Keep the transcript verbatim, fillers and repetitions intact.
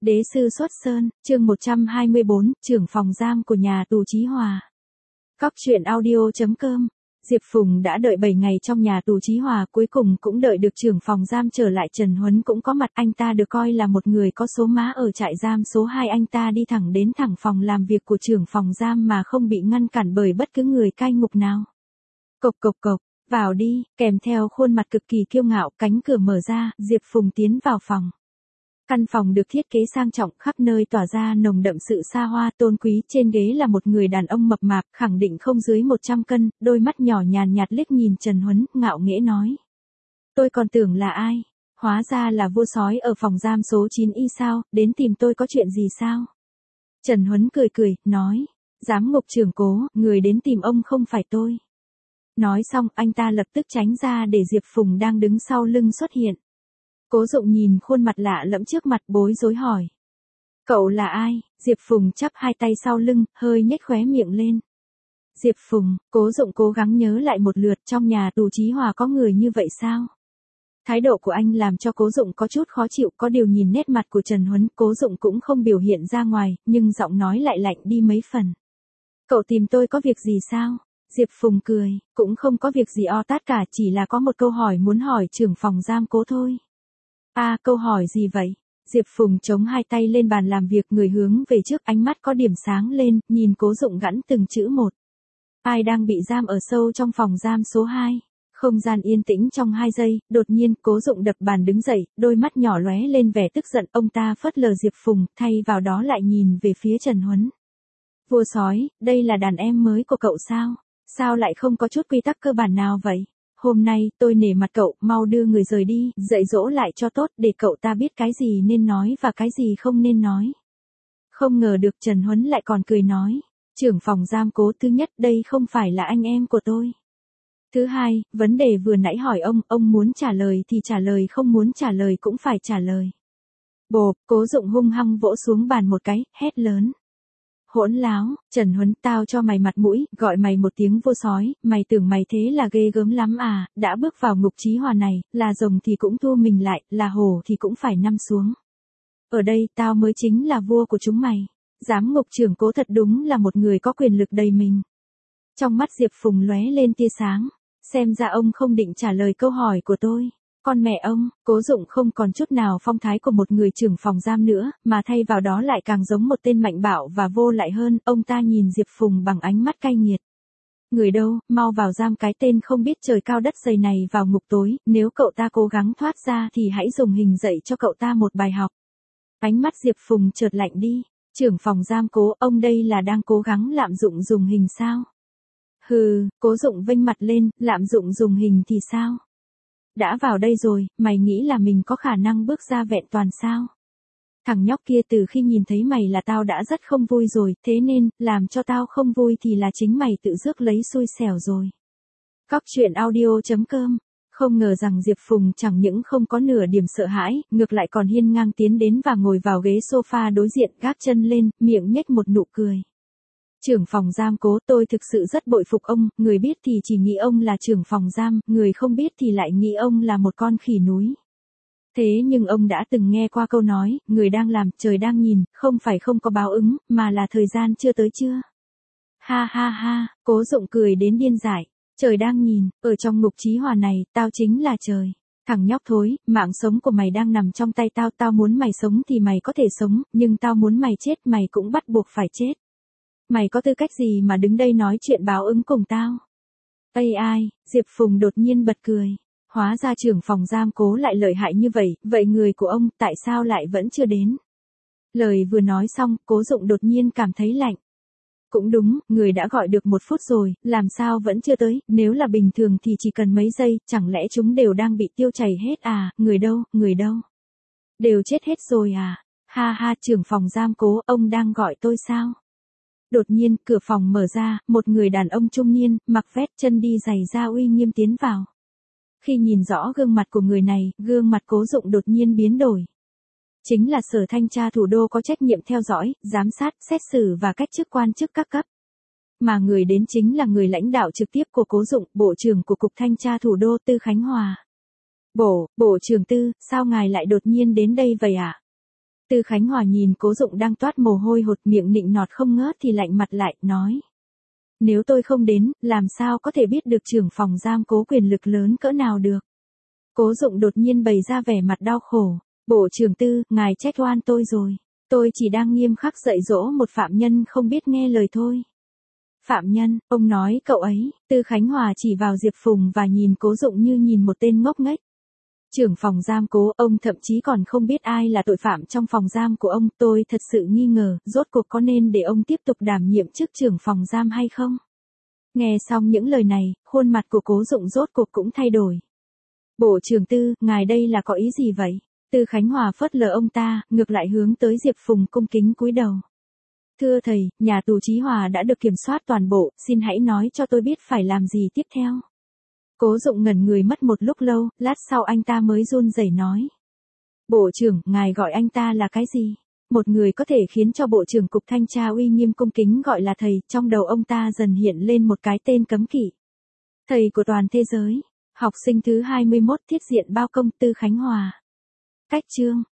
Đế sư xuất sơn, chương một trăm hai mươi bốn, trưởng phòng giam của nhà tù Chí Hòa. Cóc truyện audio chấm com. Diệp Phùng đã đợi bảy ngày trong nhà tù Chí Hòa, cuối cùng cũng đợi được trưởng phòng giam trở lại. Trần Huấn cũng có mặt, anh ta được coi là một người có số má ở trại giam số hai. Anh ta đi thẳng đến thẳng phòng làm việc của trưởng phòng giam mà không bị ngăn cản bởi bất cứ người cai ngục nào. Cộc cộc cộc, vào đi, kèm theo khuôn mặt cực kỳ kiêu ngạo, cánh cửa mở ra, Diệp Phùng tiến vào phòng. Căn phòng được thiết kế sang trọng, khắp nơi tỏa ra nồng đậm sự xa hoa tôn quý. Trên ghế là một người đàn ông mập mạp, khẳng định không dưới một trăm cân, đôi mắt nhỏ nhàn nhạt liếc nhìn Trần Huấn, ngạo nghễ nói. Tôi còn tưởng là ai, hóa ra là vua sói ở phòng giam số chín y sao, đến tìm tôi có chuyện gì sao? Trần Huấn cười cười, nói, giám ngục trưởng Cố, người đến tìm ông không phải tôi. Nói xong, anh ta lập tức tránh ra để Diệp Phùng đang đứng sau lưng xuất hiện. Cố Dụng nhìn khuôn mặt lạ lẫm trước mặt, bối rối hỏi. Cậu là ai? Diệp Phùng chắp hai tay sau lưng, hơi nhếch khóe miệng lên. Diệp Phùng, Cố Dụng cố gắng nhớ lại một lượt, trong nhà tù Chí Hòa có người như vậy sao? Thái độ của anh làm cho Cố Dụng có chút khó chịu, có điều nhìn nét mặt của Trần Huấn, Cố Dụng cũng không biểu hiện ra ngoài, nhưng giọng nói lại lạnh đi mấy phần. Cậu tìm tôi có việc gì sao? Diệp Phùng cười, cũng không có việc gì o tát cả, chỉ là có một câu hỏi muốn hỏi trưởng phòng giam Cố thôi. À, câu hỏi gì vậy? Diệp Phùng chống hai tay lên bàn làm việc, người hướng về trước, ánh mắt có điểm sáng lên, nhìn Cố Dụng gẵn từng chữ một. Ai đang bị giam ở sâu trong phòng giam số hai? Không gian yên tĩnh trong hai giây, đột nhiên Cố Dụng đập bàn đứng dậy, đôi mắt nhỏ lóe lên vẻ tức giận, ông ta phớt lờ Diệp Phùng, thay vào đó lại nhìn về phía Trần Huấn. Vua sói, đây là đàn em mới của cậu sao? Sao lại không có chút quy tắc cơ bản nào vậy? Hôm nay, tôi nể mặt cậu, mau đưa người rời đi, dạy dỗ lại cho tốt, để cậu ta biết cái gì nên nói và cái gì không nên nói. Không ngờ được Trần Huấn lại còn cười nói, trưởng phòng giam Cố, thứ nhất, đây không phải là anh em của tôi. Thứ hai, vấn đề vừa nãy hỏi ông, ông muốn trả lời thì trả lời, không muốn trả lời cũng phải trả lời. Bộp, Cố Dụng hung hăng vỗ xuống bàn một cái, hét lớn. Hỗn láo, Trần Huấn, tao cho mày mặt mũi, gọi mày một tiếng vua sói, mày tưởng mày thế là ghê gớm lắm à, đã bước vào ngục Chí Hòa này, là rồng thì cũng thu mình lại, là hổ thì cũng phải nằm xuống. Ở đây, tao mới chính là vua của chúng mày. Giám ngục trưởng Cố thật đúng là một người có quyền lực đầy mình. Trong mắt Diệp Phùng lóe lên tia sáng, xem ra ông không định trả lời câu hỏi của tôi. Con mẹ ông, Cố Dụng không còn chút nào phong thái của một người trưởng phòng giam nữa, mà thay vào đó lại càng giống một tên mạnh bạo và vô lại hơn, ông ta nhìn Diệp Phùng bằng ánh mắt cay nghiệt. Người đâu, mau vào giam cái tên không biết trời cao đất dày này vào ngục tối, nếu cậu ta cố gắng thoát ra thì hãy dùng hình dạy cho cậu ta một bài học. Ánh mắt Diệp Phùng chợt lạnh đi, trưởng phòng giam Cố, ông đây là đang cố gắng lạm dụng dùng hình sao? Hừ, Cố Dụng vênh mặt lên, lạm dụng dùng hình thì sao? Đã vào đây rồi, mày nghĩ là mình có khả năng bước ra vẹn toàn sao? Thằng nhóc kia từ khi nhìn thấy mày là tao đã rất không vui rồi, thế nên, làm cho tao không vui thì là chính mày tự rước lấy xui xẻo rồi. Cóc truyện audio chấm com. Không ngờ rằng Diệp Phùng chẳng những không có nửa điểm sợ hãi, ngược lại còn hiên ngang tiến đến và ngồi vào ghế sofa đối diện, gác chân lên, miệng nhếch một nụ cười. Trưởng phòng giam Cố, tôi thực sự rất bội phục ông, người biết thì chỉ nghĩ ông là trưởng phòng giam, người không biết thì lại nghĩ ông là một con khỉ núi. Thế nhưng ông đã từng nghe qua câu nói, người đang làm, trời đang nhìn, không phải không có báo ứng, mà là thời gian chưa tới chưa. Ha ha ha, Cố Dụng cười đến điên dại, trời đang nhìn, ở trong ngục Chí Hòa này, tao chính là trời. Thằng nhóc thối, mạng sống của mày đang nằm trong tay tao, tao muốn mày sống thì mày có thể sống, nhưng tao muốn mày chết mày cũng bắt buộc phải chết. Mày có tư cách gì mà đứng đây nói chuyện báo ứng cùng tao? Ây ai, Diệp Phùng đột nhiên bật cười. Hóa ra trưởng phòng giam Cố lại lợi hại như vậy, vậy người của ông tại sao lại vẫn chưa đến? Lời vừa nói xong, Cố Dụng đột nhiên cảm thấy lạnh. Cũng đúng, người đã gọi được một phút rồi, làm sao vẫn chưa tới, nếu là bình thường thì chỉ cần mấy giây, chẳng lẽ chúng đều đang bị tiêu chảy hết à, người đâu, người đâu? Đều chết hết rồi à? Ha ha, trưởng phòng giam Cố, ông đang gọi tôi sao? Đột nhiên, cửa phòng mở ra, một người đàn ông trung niên, mặc vest, chân đi giày da uy nghiêm tiến vào. Khi nhìn rõ gương mặt của người này, gương mặt Cố Dụng đột nhiên biến đổi. Chính là Sở Thanh tra thủ đô có trách nhiệm theo dõi, giám sát, xét xử và cách chức quan chức các cấp. Mà người đến chính là người lãnh đạo trực tiếp của Cố Dụng, Bộ trưởng của Cục Thanh tra thủ đô Tư Khánh Hòa. Bộ, Bộ trưởng Tư, sao ngài lại đột nhiên đến đây vậy ạ? À? Tư Khánh Hòa nhìn Cố Dụng đang toát mồ hôi hột miệng nịnh nọt không ngớt thì lạnh mặt lại, nói. Nếu tôi không đến, làm sao có thể biết được trưởng phòng giam Cố quyền lực lớn cỡ nào được. Cố Dụng đột nhiên bày ra vẻ mặt đau khổ. Bộ trưởng Tư, ngài trách oan tôi rồi. Tôi chỉ đang nghiêm khắc dạy dỗ một phạm nhân không biết nghe lời thôi. Phạm nhân, ông nói cậu ấy. Tư Khánh Hòa chỉ vào Diệp Phùng và nhìn Cố Dụng như nhìn một tên ngốc nghếch. Trưởng phòng giam Cố, ông thậm chí còn không biết ai là tội phạm trong phòng giam của ông. Tôi thật sự nghi ngờ, rốt cuộc có nên để ông tiếp tục đảm nhiệm chức trưởng phòng giam hay không? Nghe xong những lời này, khuôn mặt của Cố Dụng rốt cuộc cũng thay đổi. Bộ trưởng Tư, ngài đây là có ý gì vậy? Tư Khánh Hòa phớt lờ ông ta, ngược lại hướng tới Diệp Phùng cung kính cúi đầu. Thưa thầy, nhà tù Chí Hòa đã được kiểm soát toàn bộ, xin hãy nói cho tôi biết phải làm gì tiếp theo. Cố Dụng ngẩn người mất một lúc lâu, lát sau anh ta mới run rẩy nói. Bộ trưởng, ngài gọi anh ta là cái gì? Một người có thể khiến cho Bộ trưởng Cục Thanh tra uy nghiêm cung kính gọi là thầy, trong đầu ông ta dần hiện lên một cái tên cấm kỵ. Thầy của toàn thế giới. Học sinh thứ hai mươi mốt thiết diện bao công Tư Khánh Hòa. Cách chương